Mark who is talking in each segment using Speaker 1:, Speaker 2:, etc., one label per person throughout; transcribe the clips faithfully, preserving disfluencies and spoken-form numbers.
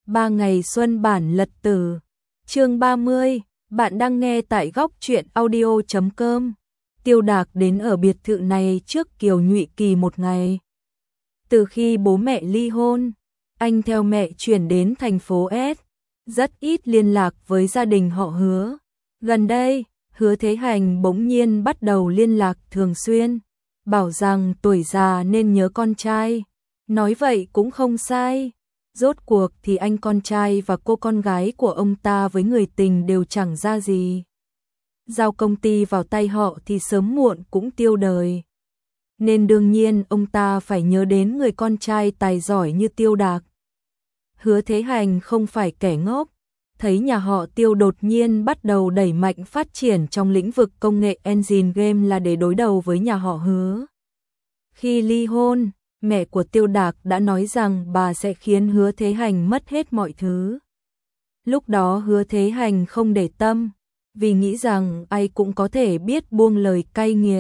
Speaker 1: Ba ngày xuân bản lật tử. Chương ba mươi, bạn đang nghe tại góc truyện audio chấm com. Tiêu Đạc đến ở biệt thự này trước Kiều Nhụy Kỳ một ngày. Từ khi bố mẹ ly hôn, anh theo mẹ chuyển đến thành phố S, rất ít liên lạc với gia đình họ Hứa. Gần đây, Hứa Thế Hành bỗng nhiên bắt đầu liên lạc thường xuyên, bảo rằng tuổi già nên nhớ con trai. Nói vậy cũng không sai. Rốt cuộc thì anh con trai và cô con gái của ông ta với người tình đều chẳng ra gì. Giao công ty vào tay họ thì sớm muộn cũng tiêu đời. Nên đương nhiên ông ta phải nhớ đến người con trai tài giỏi như Tiêu Đạc. Hứa Thế Hành không phải kẻ ngốc, thấy nhà họ Tiêu đột nhiên bắt đầu đẩy mạnh phát triển trong lĩnh vực công nghệ engine game là để đối đầu với nhà họ Hứa. Khi ly hôn, mẹ của Tiêu Đạc đã nói rằng bà sẽ khiến Hứa Thế Hành mất hết mọi thứ. Lúc đó Hứa Thế Hành không để tâm, vì nghĩ rằng ai cũng có thể biết buông lời cay nghiệt.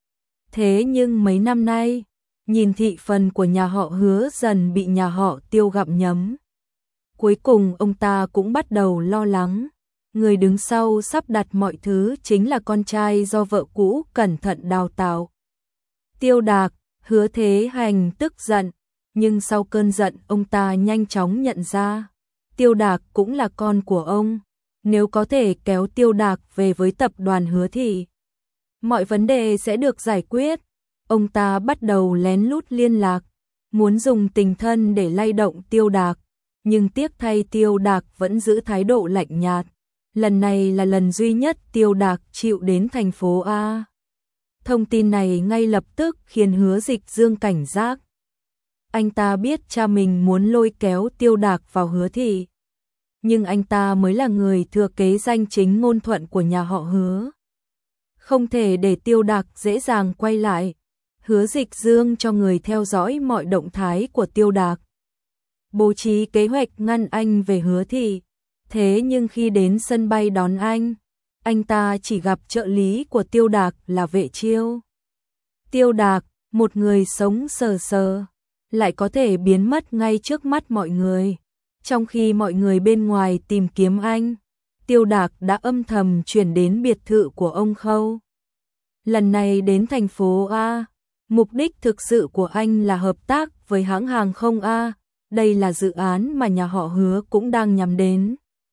Speaker 1: Thế nhưng mấy năm nay, nhìn thị phần của nhà họ Hứa dần bị nhà họ Tiêu gặm nhấm. Cuối cùng ông ta cũng bắt đầu lo lắng. Người đứng sau sắp đặt mọi thứ chính là con trai do vợ cũ cẩn thận đào tạo. Tiêu Đạc. Hứa Thế Hành tức giận, nhưng sau cơn giận ông ta nhanh chóng nhận ra, Tiêu Đạc cũng là con của ông, nếu có thể kéo Tiêu Đạc về với tập đoàn Hứa thì mọi vấn đề sẽ được giải quyết. Ông ta bắt đầu lén lút liên lạc, muốn dùng tình thân để lay động Tiêu Đạc, nhưng tiếc thay Tiêu Đạc vẫn giữ thái độ lạnh nhạt. Lần này là lần duy nhất Tiêu Đạc chịu đến thành phố A. Thông tin này ngay lập tức khiến Hứa Dịch Dương cảnh giác. Anh ta biết cha mình muốn lôi kéo Tiêu Đạc vào Hứa thị, nhưng anh ta mới là người thừa kế danh chính ngôn thuận của nhà họ Hứa. Không thể để Tiêu Đạc dễ dàng quay lại. Hứa Dịch Dương cho người theo dõi mọi động thái của Tiêu Đạc, bố trí kế hoạch ngăn anh về Hứa thị. Thế nhưng khi đến sân bay đón anh, anh ta chỉ gặp trợ lý của Tiêu Đạc là Vệ Chiêu. Tiêu Đạc, một người sống sờ sờ, lại có thể biến mất ngay trước mắt mọi người. Trong khi mọi người bên ngoài tìm kiếm anh, Tiêu Đạc đã âm thầm chuyển đến biệt thự của ông Khâu. Lần này đến thành phố A, mục đích thực sự của anh là hợp tác với hãng hàng không A. Đây là dự án mà nhà họ Hứa cũng đang nhắm đến.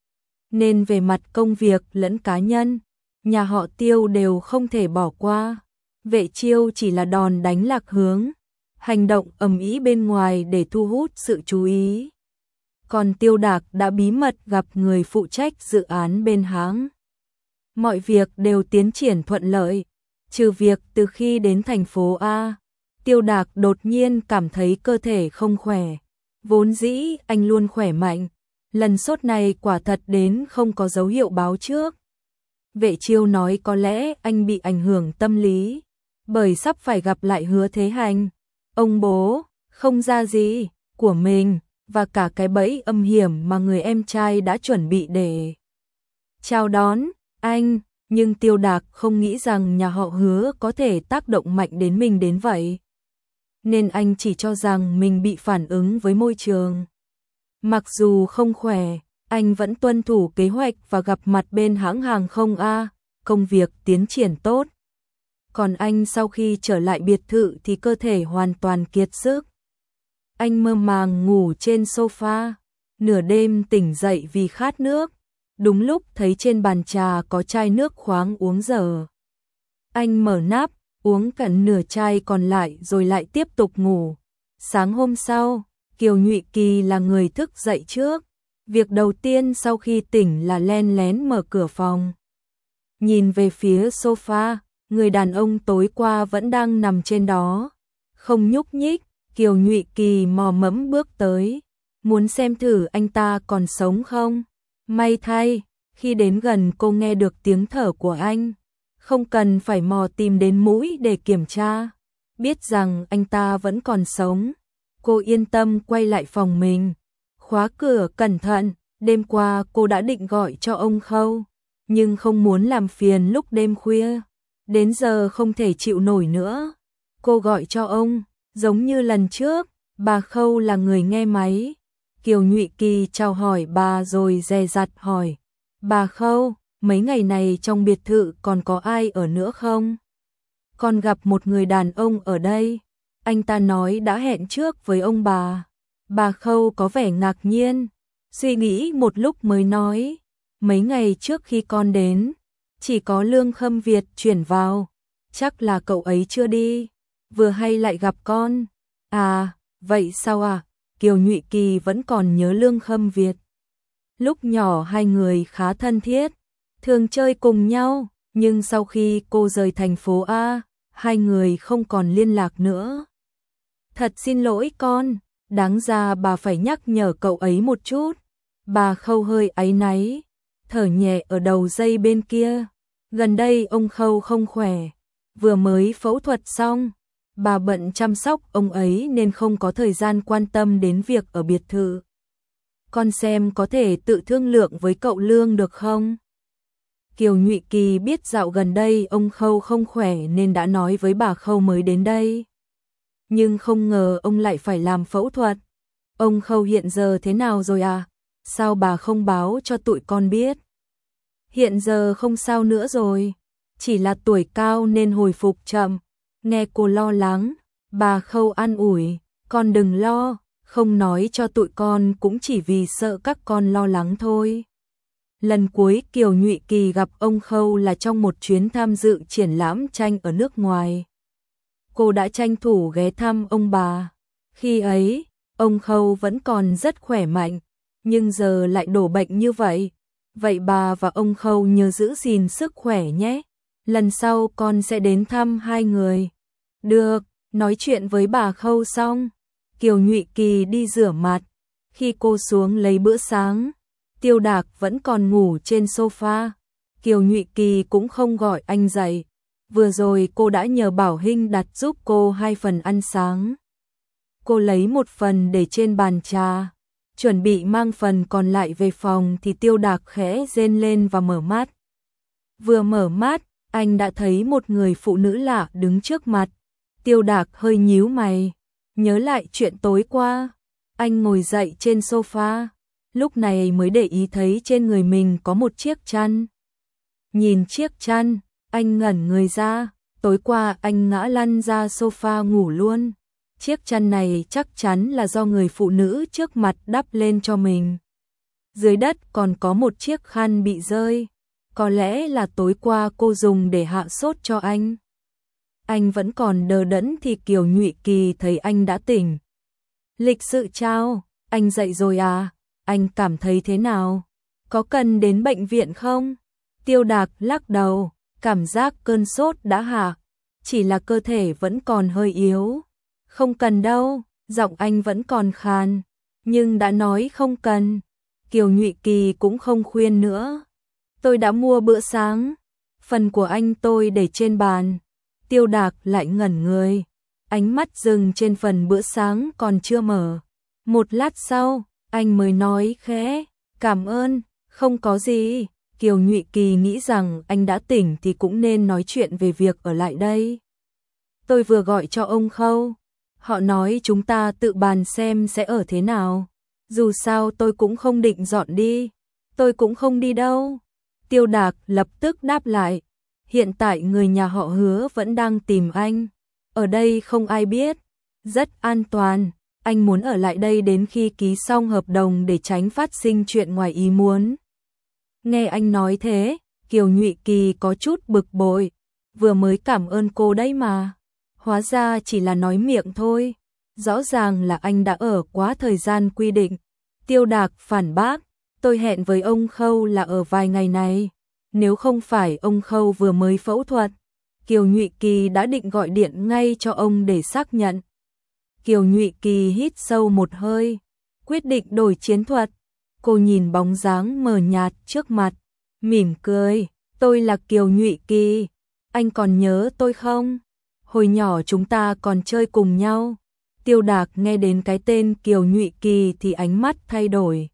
Speaker 1: Nên về mặt công việc lẫn cá nhân, nhà họ Tiêu đều không thể bỏ qua. Vệ Chiêu chỉ là đòn đánh lạc hướng, hành động ầm ĩ bên ngoài để thu hút sự chú ý. Còn Tiêu Đạc đã bí mật gặp người phụ trách dự án bên hãng. Mọi việc đều tiến triển thuận lợi, trừ việc từ khi đến thành phố A, Tiêu Đạc đột nhiên cảm thấy cơ thể không khỏe. Vốn dĩ anh luôn khỏe mạnh, lần sốt này quả thật đến không có dấu hiệu báo trước. Vệ Chiêu nói có lẽ anh bị ảnh hưởng tâm lý, bởi sắp phải gặp lại Hứa Thế Hành, ông bố, không ra gì, của mình, và cả cái bẫy âm hiểm mà người em trai đã chuẩn bị để chào đón anh. Nhưng Tiêu Đạc không nghĩ rằng nhà họ Hứa có thể tác động mạnh đến mình đến vậy. Nên anh chỉ cho rằng mình bị phản ứng với môi trường. Mặc dù không khỏe, anh vẫn tuân thủ kế hoạch và gặp mặt bên hãng hàng không A, công việc tiến triển tốt. Còn anh sau khi trở lại biệt thự thì cơ thể hoàn toàn kiệt sức. Anh mơ màng ngủ trên sofa, nửa đêm tỉnh dậy vì khát nước. Đúng lúc thấy trên bàn trà có chai nước khoáng uống dở. Anh mở nắp, uống cạn nửa chai còn lại rồi lại tiếp tục ngủ. Sáng hôm sau, Kiều Nhụy Kỳ là người thức dậy trước. Việc đầu tiên sau khi tỉnh là len lén mở cửa phòng. Nhìn về phía sofa, người đàn ông tối qua vẫn đang nằm trên đó, không nhúc nhích. Kiều Nhụy Kỳ mò mẫm bước tới, muốn xem thử anh ta còn sống không. May thay, khi đến gần cô nghe được tiếng thở của anh, không cần phải mò tìm đến mũi để kiểm tra, biết rằng anh ta vẫn còn sống. Cô yên tâm quay lại phòng mình, khóa cửa cẩn thận. Đêm qua cô đã định gọi cho ông Khâu, nhưng không muốn làm phiền lúc đêm khuya. Đến giờ không thể chịu nổi nữa. Cô gọi cho ông, giống như lần trước, bà Khâu là người nghe máy. Kiều Nhụy Kỳ chào hỏi bà rồi dè dặt hỏi, bà Khâu, mấy ngày này trong biệt thự còn có ai ở nữa không? Con gặp một người đàn ông ở đây, anh ta nói đã hẹn trước với ông bà. Bà Khâu có vẻ ngạc nhiên, suy nghĩ một lúc mới nói, mấy ngày trước khi con đến, chỉ có Lương Khâm Việt chuyển vào, chắc là cậu ấy chưa đi, vừa hay lại gặp con. À, vậy sao à? Kiều Nhụy Kỳ vẫn còn nhớ Lương Khâm Việt. Lúc nhỏ hai người khá thân thiết, thường chơi cùng nhau, nhưng sau khi cô rời thành phố A, hai người không còn liên lạc nữa. Thật xin lỗi con, đáng ra bà phải nhắc nhở cậu ấy một chút. Bà Khâu hơi áy náy, thở nhẹ ở đầu dây bên kia. Gần đây ông Khâu không khỏe, vừa mới phẫu thuật xong, bà bận chăm sóc ông ấy nên không có thời gian quan tâm đến việc ở biệt thự. Con xem có thể tự thương lượng với cậu Lương được không? Kiều Nhụy Kỳ biết dạo gần đây ông Khâu không khỏe nên đã nói với bà Khâu mới đến đây. Nhưng không ngờ ông lại phải làm phẫu thuật. Ông Khâu hiện giờ thế nào rồi à? Sao bà không báo cho tụi con biết? Hiện giờ không sao nữa rồi, chỉ là tuổi cao nên hồi phục chậm. Nghe cô lo lắng, bà Khâu an ủi, con đừng lo, không nói cho tụi con cũng chỉ vì sợ các con lo lắng thôi. Lần cuối Kiều Nhụy Kỳ gặp ông Khâu là trong một chuyến tham dự triển lãm tranh ở nước ngoài. Cô đã tranh thủ ghé thăm ông bà. Khi ấy, ông Khâu vẫn còn rất khỏe mạnh, nhưng giờ lại đổ bệnh như vậy. Vậy bà và ông Khâu nhớ giữ gìn sức khỏe nhé. Lần sau con sẽ đến thăm hai người. Được, nói chuyện với bà Khâu xong, Kiều Nhụy Kỳ đi rửa mặt. Khi cô xuống lấy bữa sáng, Tiêu Đạc vẫn còn ngủ trên sofa. Kiều Nhụy Kỳ cũng không gọi anh dậy. Vừa rồi cô đã nhờ Bảo Hinh đặt giúp cô hai phần ăn sáng. Cô lấy một phần để trên bàn trà, chuẩn bị mang phần còn lại về phòng thì Tiêu Đạc khẽ rên lên và mở mắt. Vừa mở mắt, anh đã thấy một người phụ nữ lạ đứng trước mặt. Tiêu Đạc hơi nhíu mày, nhớ lại chuyện tối qua. Anh ngồi dậy trên sofa, lúc này mới để ý thấy trên người mình có một chiếc chăn. Nhìn chiếc chăn, anh ngẩn người ra, tối qua anh ngã lăn ra sofa ngủ luôn. Chiếc chăn này chắc chắn là do người phụ nữ trước mặt đắp lên cho mình. Dưới đất còn có một chiếc khăn bị rơi, có lẽ là tối qua cô dùng để hạ sốt cho anh. Anh vẫn còn đờ đẫn thì Kiều Nhụy Kỳ thấy anh đã tỉnh. Lịch sự chào, anh dậy rồi à? Anh cảm thấy thế nào? Có cần đến bệnh viện không? Tiêu Đạc lắc đầu, cảm giác cơn sốt đã hạ, chỉ là cơ thể vẫn còn hơi yếu. Không cần đâu, giọng anh vẫn còn khàn, nhưng đã nói không cần. Kiều Nhụy Kỳ cũng không khuyên nữa. Tôi đã mua bữa sáng, phần của anh tôi để trên bàn. Tiêu Đạc lại ngẩn người, ánh mắt dừng trên phần bữa sáng còn chưa mở. Một lát sau, anh mới nói khẽ, cảm ơn, không có gì. Kiều Nhụy Kỳ nghĩ rằng anh đã tỉnh thì cũng nên nói chuyện về việc ở lại đây. Tôi vừa gọi cho ông Khâu, họ nói chúng ta tự bàn xem sẽ ở thế nào. Dù sao tôi cũng không định dọn đi, tôi cũng không đi đâu. Tiêu Đạc lập tức đáp lại, hiện tại người nhà họ Hứa vẫn đang tìm anh. Ở đây không ai biết, rất an toàn. Anh muốn ở lại đây đến khi ký xong hợp đồng để tránh phát sinh chuyện ngoài ý muốn. Nghe anh nói thế, Kiều Nhụy Kỳ có chút bực bội. Vừa mới cảm ơn cô đấy mà. Hóa ra chỉ là nói miệng thôi. Rõ ràng là anh đã ở quá thời gian quy định. Tiêu Đạc phản bác, tôi hẹn với ông Khâu là ở vài ngày này. Nếu không phải ông Khâu vừa mới phẫu thuật, Kiều Nhụy Kỳ đã định gọi điện ngay cho ông để xác nhận. Kiều Nhụy Kỳ hít sâu một hơi, quyết định đổi chiến thuật. Cô nhìn bóng dáng mờ nhạt trước mặt, mỉm cười, tôi là Kiều Nhụy Kỳ, anh còn nhớ tôi không? Hồi nhỏ chúng ta còn chơi cùng nhau. Tiêu Đạc nghe đến cái tên Kiều Nhụy Kỳ thì ánh mắt thay đổi.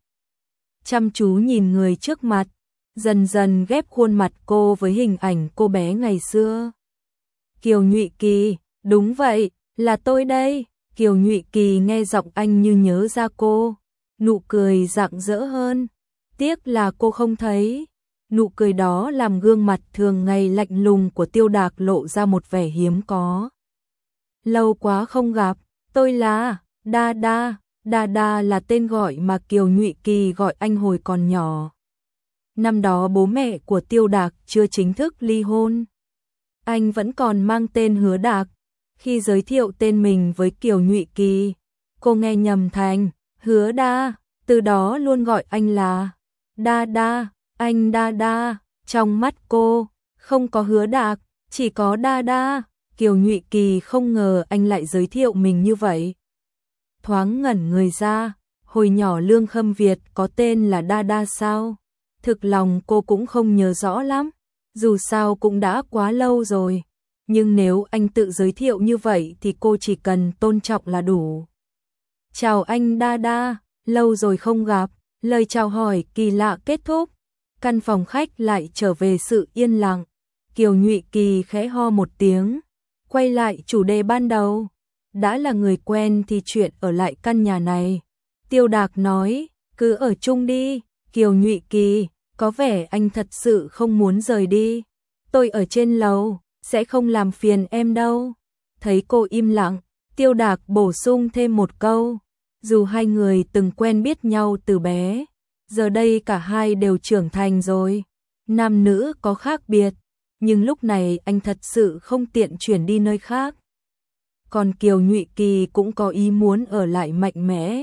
Speaker 1: Chăm chú nhìn người trước mặt, dần dần ghép khuôn mặt cô với hình ảnh cô bé ngày xưa. Kiều Nhụy Kỳ, đúng vậy, là tôi đây. Kiều Nhụy Kỳ nghe giọng anh như nhớ ra cô, nụ cười rạng rỡ hơn. Tiếc là cô không thấy. Nụ cười đó làm gương mặt thường ngày lạnh lùng của Tiêu Đạc lộ ra một vẻ hiếm có. Lâu quá không gặp, tôi là Đa Đa. Đa Đa là tên gọi mà Kiều Nhụy Kỳ gọi anh hồi còn nhỏ. Năm đó bố mẹ của Tiêu Đạc chưa chính thức ly hôn. Anh vẫn còn mang tên Hứa Đạc. Khi giới thiệu tên mình với Kiều Nhụy Kỳ, cô nghe nhầm thành Hứa Đa, từ đó luôn gọi anh là Đa Đa, anh Đa Đa. Trong mắt cô, không có Hứa Đạc, chỉ có Đa Đa. Kiều Nhụy Kỳ không ngờ anh lại giới thiệu mình như vậy. Thoáng ngẩn người ra, hồi nhỏ Lương Khâm Việt có tên là Đa Đa sao? Thực lòng cô cũng không nhớ rõ lắm, dù sao cũng đã quá lâu rồi. Nhưng nếu anh tự giới thiệu như vậy thì cô chỉ cần tôn trọng là đủ. Chào anh Đa Đa, lâu rồi không gặp. Lời chào hỏi kỳ lạ kết thúc, căn phòng khách lại trở về sự yên lặng. Kiều Nhụy Kỳ khẽ ho một tiếng, quay lại chủ đề ban đầu. Đã là người quen thì chuyện ở lại căn nhà này. Tiêu Đạc nói, cứ ở chung đi. Kiều Nhụy Kỳ, có vẻ anh thật sự không muốn rời đi. Tôi ở trên lầu, sẽ không làm phiền em đâu. Thấy cô im lặng, Tiêu Đạc bổ sung thêm một câu. Dù hai người từng quen biết nhau từ bé, giờ đây cả hai đều trưởng thành rồi. Nam nữ có khác biệt, nhưng lúc này anh thật sự không tiện chuyển đi nơi khác. Còn Kiều Nhụy Kỳ cũng có ý muốn ở lại mạnh mẽ,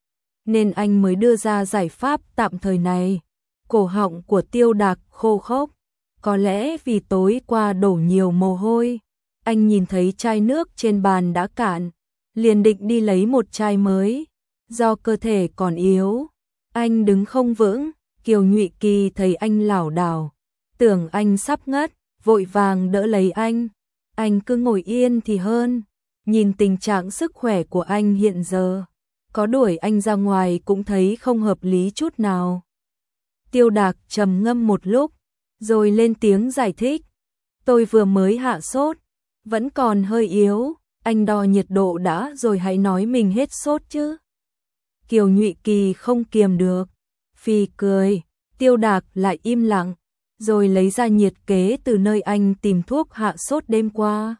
Speaker 1: nên anh mới đưa ra giải pháp tạm thời này. Cổ họng của Tiêu Đạc khô khốc, có lẽ vì tối qua đổ nhiều mồ hôi. Anh nhìn thấy chai nước trên bàn đã cạn, liền định đi lấy một chai mới. Do cơ thể còn yếu, anh đứng không vững. Kiều Nhụy Kỳ thấy anh lảo đảo, tưởng anh sắp ngất, vội vàng đỡ lấy anh. Anh cứ ngồi yên thì hơn. Nhìn tình trạng sức khỏe của anh hiện giờ, có đuổi anh ra ngoài cũng thấy không hợp lý chút nào. Tiêu Đạc trầm ngâm một lúc, rồi lên tiếng giải thích. Tôi vừa mới hạ sốt, vẫn còn hơi yếu. Anh đo nhiệt độ đã rồi hãy nói mình hết sốt chứ. Kiều Nhụy Kỳ không kiềm được, phì cười. Tiêu Đạc lại im lặng, rồi lấy ra nhiệt kế từ nơi anh tìm thuốc hạ sốt đêm qua.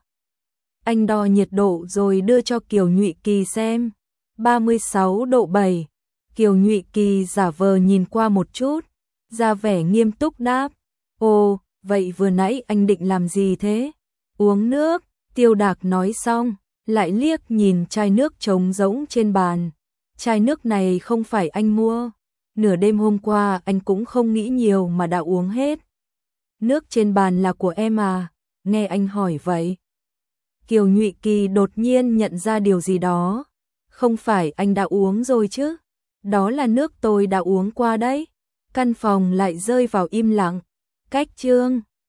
Speaker 1: Anh đo nhiệt độ rồi đưa cho Kiều Nhụy Kỳ xem. ba mươi sáu độ bảy. Kiều Nhụy Kỳ giả vờ nhìn qua một chút, ra vẻ nghiêm túc đáp. Ồ, vậy vừa nãy anh định làm gì thế? Uống nước. Tiêu Đạc nói xong, lại liếc nhìn chai nước trống rỗng trên bàn. Chai nước này không phải anh mua. Nửa đêm hôm qua anh cũng không nghĩ nhiều mà đã uống hết. Nước trên bàn là của em à? Nghe anh hỏi vậy. Kiều Nhụy Kỳ đột nhiên nhận ra điều gì đó. Không phải anh đã uống rồi chứ? Đó là nước tôi đã uống qua đấy. Căn phòng lại rơi vào im lặng. Cách chương